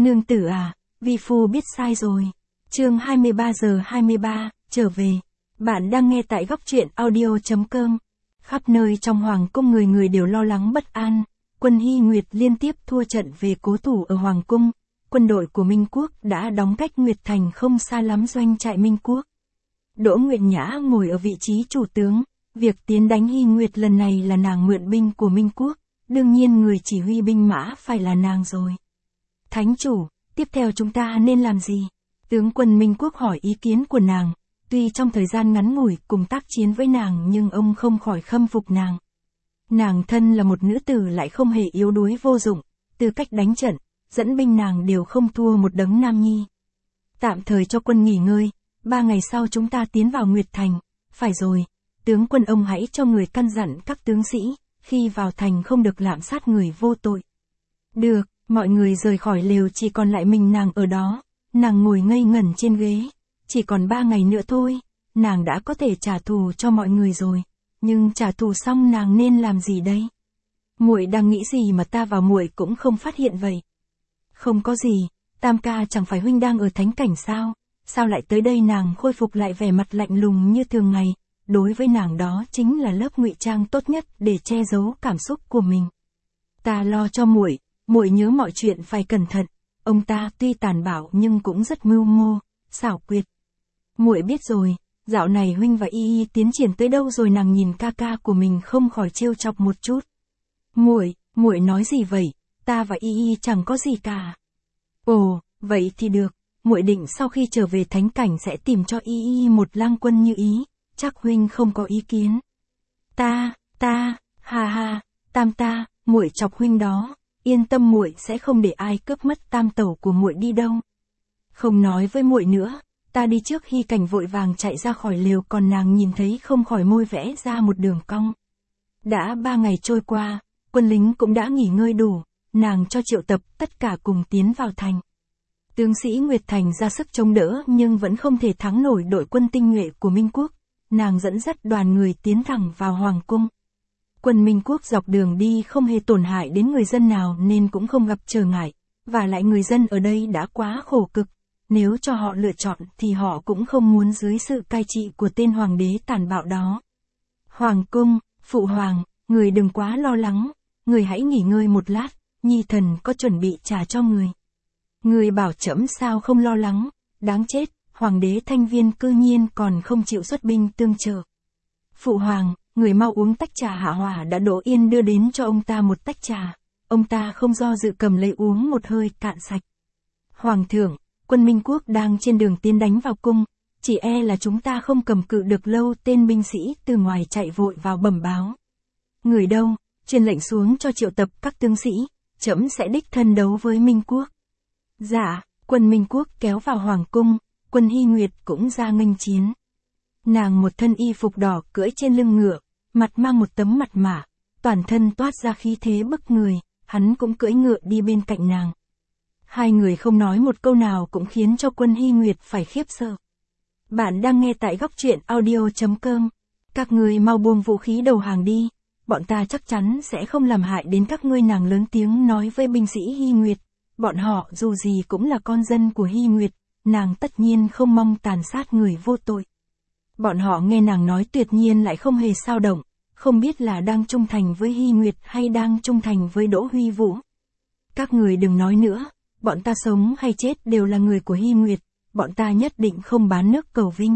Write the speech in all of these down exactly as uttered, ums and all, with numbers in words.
Nương tử à, vi phu biết sai rồi. Chương hai mươi ba giờ hai mươi ba, trở về. Bạn đang nghe tại góc truyện audio.com. Khắp nơi trong hoàng cung người người đều lo lắng bất an. Quân Hy Nguyệt liên tiếp thua trận về cố thủ ở hoàng cung. Quân đội của Minh Quốc đã đóng cách Nguyệt Thành không xa lắm doanh trại Minh Quốc. Đỗ Nguyệt Nhã ngồi ở vị trí chủ tướng. Việc tiến đánh Hy Nguyệt lần này là nàng mượn binh của Minh Quốc. Đương nhiên người chỉ huy binh mã phải là nàng rồi. Thánh chủ, tiếp theo chúng ta nên làm gì? Tướng quân Minh Quốc hỏi ý kiến của nàng. Tuy trong thời gian ngắn ngủi cùng tác chiến với nàng nhưng ông không khỏi khâm phục nàng. Nàng thân là một nữ tử lại không hề yếu đuối vô dụng, từ cách đánh trận, dẫn binh nàng đều không thua một đấng nam nhi. Tạm thời cho quân nghỉ ngơi, ba ngày sau chúng ta tiến vào Nguyệt Thành. Phải rồi, tướng quân ông hãy cho người căn dặn các tướng sĩ, khi vào thành không được lạm sát người vô tội. Được, mọi người rời khỏi lều chỉ còn lại mình nàng ở đó, nàng ngồi ngây ngẩn trên ghế. Chỉ còn ba ngày nữa thôi, nàng đã có thể trả thù cho mọi người rồi, nhưng trả thù xong nàng nên làm gì đây? Muội đang nghĩ gì mà ta và muội cũng không phát hiện vậy? Không có gì, Tam ca chẳng phải huynh đang ở thánh cảnh sao? Sao lại tới đây? Nàng khôi phục lại vẻ mặt lạnh lùng như thường ngày, đối với nàng đó chính là lớp ngụy trang tốt nhất để che giấu cảm xúc của mình. Ta lo cho muội, muội nhớ mọi chuyện phải cẩn thận, ông ta tuy tàn bạo nhưng cũng rất mưu mô, xảo quyệt. Muội biết rồi, dạo này huynh và Y Y tiến triển tới đâu rồi? Nàng nhìn ca ca của mình không khỏi trêu chọc một chút. Muội, muội nói gì vậy? Ta và Y Y chẳng có gì cả. Ồ, vậy thì được, muội định sau khi trở về thánh cảnh sẽ tìm cho Y Y một lang quân như ý, chắc huynh không có ý kiến. Ta, ta, ha ha, Tam ta, muội chọc huynh đó, yên tâm muội sẽ không để ai cướp mất tam tẩu của muội đi đâu. Không nói với muội nữa. Ta đi trước. Hy Cảnh vội vàng chạy ra khỏi lều, còn nàng nhìn thấy không khỏi môi vẽ ra một đường cong. Đã ba ngày trôi qua, quân lính cũng đã nghỉ ngơi đủ, nàng cho triệu tập tất cả cùng tiến vào thành. Tướng sĩ Nguyệt Thành ra sức chống đỡ nhưng vẫn không thể thắng nổi đội quân tinh nhuệ của Minh Quốc, nàng dẫn dắt đoàn người tiến thẳng vào hoàng cung. Quân Minh Quốc dọc đường đi không hề tổn hại đến người dân nào nên cũng không gặp trở ngại, và lại người dân ở đây đã quá khổ cực. Nếu cho họ lựa chọn thì họ cũng không muốn dưới sự cai trị của tên hoàng đế tàn bạo đó. Hoàng cung, phụ hoàng, người đừng quá lo lắng, người hãy nghỉ ngơi một lát, nhi thần có chuẩn bị trà cho người. Người bảo trẫm sao không lo lắng, đáng chết, hoàng đế Thanh Viên cư nhiên còn không chịu xuất binh tương trợ. Phụ hoàng, người mau uống tách trà hạ hỏa đã đổ yên đưa đến cho ông ta một tách trà, ông ta không do dự cầm lấy uống một hơi cạn sạch. Hoàng thượng, quân Minh Quốc đang trên đường tiến đánh vào cung, chỉ e là chúng ta không cầm cự được lâu. Tên binh sĩ từ ngoài chạy vội vào bẩm báo. Người đâu, truyền lệnh xuống cho triệu tập các tướng sĩ, trẫm sẽ đích thân đấu với Minh Quốc. Dạ, quân Minh Quốc kéo vào hoàng cung, quân Hy Nguyệt cũng ra nghênh chiến. Nàng một thân y phục đỏ cưỡi trên lưng ngựa, mặt mang một tấm mặt mả, toàn thân toát ra khí thế bức người, hắn cũng cưỡi ngựa đi bên cạnh nàng. Hai người không nói một câu nào cũng khiến cho quân Hy Nguyệt phải khiếp sợ. Bạn đang nghe tại góc truyện audio.com. Các ngươi mau buông vũ khí đầu hàng đi, bọn ta chắc chắn sẽ không làm hại đến các ngươi. Nàng lớn tiếng nói với binh sĩ Hy Nguyệt, bọn họ dù gì cũng là con dân của Hy Nguyệt, nàng tất nhiên không mong tàn sát người vô tội. Bọn họ nghe nàng nói tuyệt nhiên lại không hề xao động, không biết là đang trung thành với Hy Nguyệt hay đang trung thành với Đỗ Huy Vũ. Các người đừng nói nữa. Bọn ta sống hay chết đều là người của Hy Nguyệt, bọn ta nhất định không bán nước cầu vinh.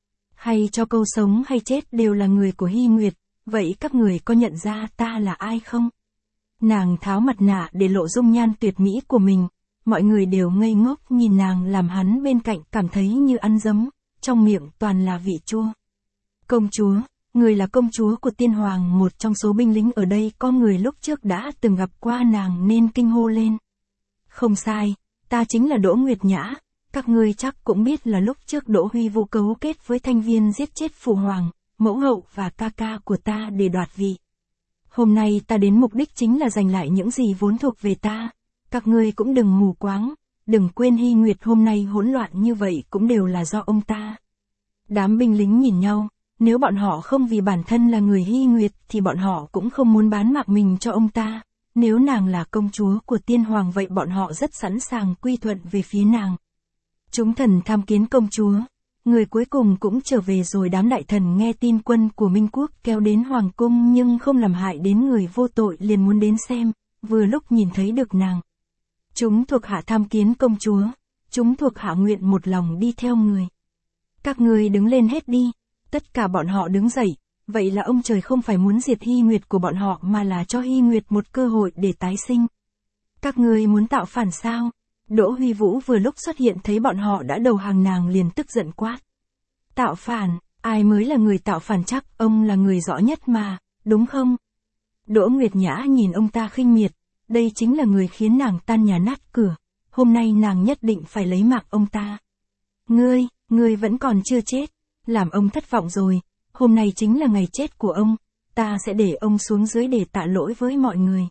Hay cho câu sống hay chết đều là người của Hy Nguyệt, vậy các người có nhận ra ta là ai không? Nàng tháo mặt nạ để lộ dung nhan tuyệt mỹ của mình, mọi người đều ngây ngốc nhìn nàng làm hắn bên cạnh cảm thấy như ăn dấm, trong miệng toàn là vị chua. Công chúa, người là công chúa của tiên hoàng. Một trong số binh lính ở đây có người lúc trước đã từng gặp qua nàng nên kinh hô lên. Không sai, ta chính là Đỗ Nguyệt Nhã, các ngươi chắc cũng biết là lúc trước Đỗ Huy Vũ cấu kết với Thanh Viên giết chết phụ hoàng, mẫu hậu và ca ca của ta để đoạt vị. Hôm nay ta đến mục đích chính là giành lại những gì vốn thuộc về ta, các ngươi cũng đừng mù quáng, đừng quên Hy Nguyệt hôm nay hỗn loạn như vậy cũng đều là do ông ta. Đám binh lính nhìn nhau, nếu bọn họ không vì bản thân là người Hy Nguyệt thì bọn họ cũng không muốn bán mạng mình cho ông ta. Nếu nàng là công chúa của tiên hoàng vậy bọn họ rất sẵn sàng quy thuận về phía nàng. Chúng thần tham kiến công chúa. Người cuối cùng cũng trở về rồi. Đám đại thần nghe tin quân của Minh Quốc kéo đến hoàng cung nhưng không làm hại đến người vô tội liền muốn đến xem, vừa lúc nhìn thấy được nàng. Chúng thuộc hạ tham kiến công chúa. Chúng thuộc hạ nguyện một lòng đi theo người. Các người đứng lên hết đi. Tất cả bọn họ đứng dậy. Vậy là ông trời không phải muốn diệt Hy Nguyệt của bọn họ mà là cho Hy Nguyệt một cơ hội để tái sinh. Các người muốn tạo phản sao? Đỗ Huy Vũ vừa lúc xuất hiện thấy bọn họ đã đầu hàng nàng liền tức giận quát. Tạo phản, ai mới là người tạo phản, chắc ông là người rõ nhất mà, đúng không? Đỗ Nguyệt Nhã nhìn ông ta khinh miệt, đây chính là người khiến nàng tan nhà nát cửa, hôm nay nàng nhất định phải lấy mạng ông ta. Ngươi, ngươi vẫn còn chưa chết, làm ông thất vọng rồi, hôm nay chính là ngày chết của ông, ta sẽ để ông xuống dưới để tạ lỗi với mọi người.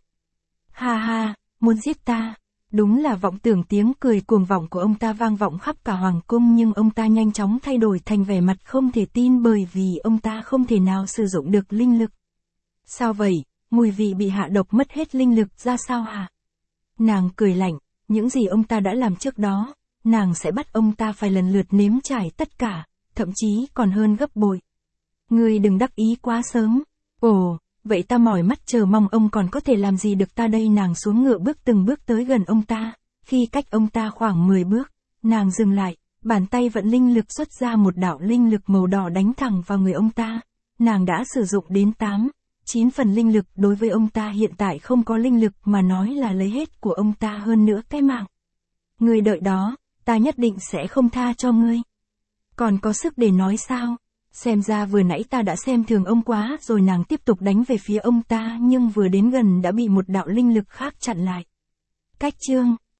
Ha ha, muốn giết ta. Đúng là vọng tưởng, tiếng cười cuồng vọng của ông ta vang vọng khắp cả hoàng cung nhưng ông ta nhanh chóng thay đổi thành vẻ mặt không thể tin bởi vì ông ta không thể nào sử dụng được linh lực. Sao vậy, mùi vị bị hạ độc mất hết linh lực ra sao hả? Nàng cười lạnh, những gì ông ta đã làm trước đó, nàng sẽ bắt ông ta phải lần lượt nếm trải tất cả, thậm chí còn hơn gấp bội. Ngươi đừng đắc ý quá sớm. Ồ, vậy ta mỏi mắt chờ mong ông còn có thể làm gì được ta đây. Nàng xuống ngựa bước từng bước tới gần ông ta, khi cách ông ta khoảng mười bước, nàng dừng lại, bàn tay vận linh lực xuất ra một đạo linh lực màu đỏ đánh thẳng vào người ông ta. Nàng đã sử dụng đến tám, chín phần linh lực, đối với ông ta hiện tại không có linh lực mà nói là lấy hết của ông ta hơn nữa cái mạng. Ngươi đợi đó, ta nhất định sẽ không tha cho ngươi. Còn có sức để nói sao? Xem ra vừa nãy ta đã xem thường ông quá rồi. Nàng tiếp tục đánh về phía ông ta nhưng vừa đến gần đã bị một đạo linh lực khác chặn lại. Cách chương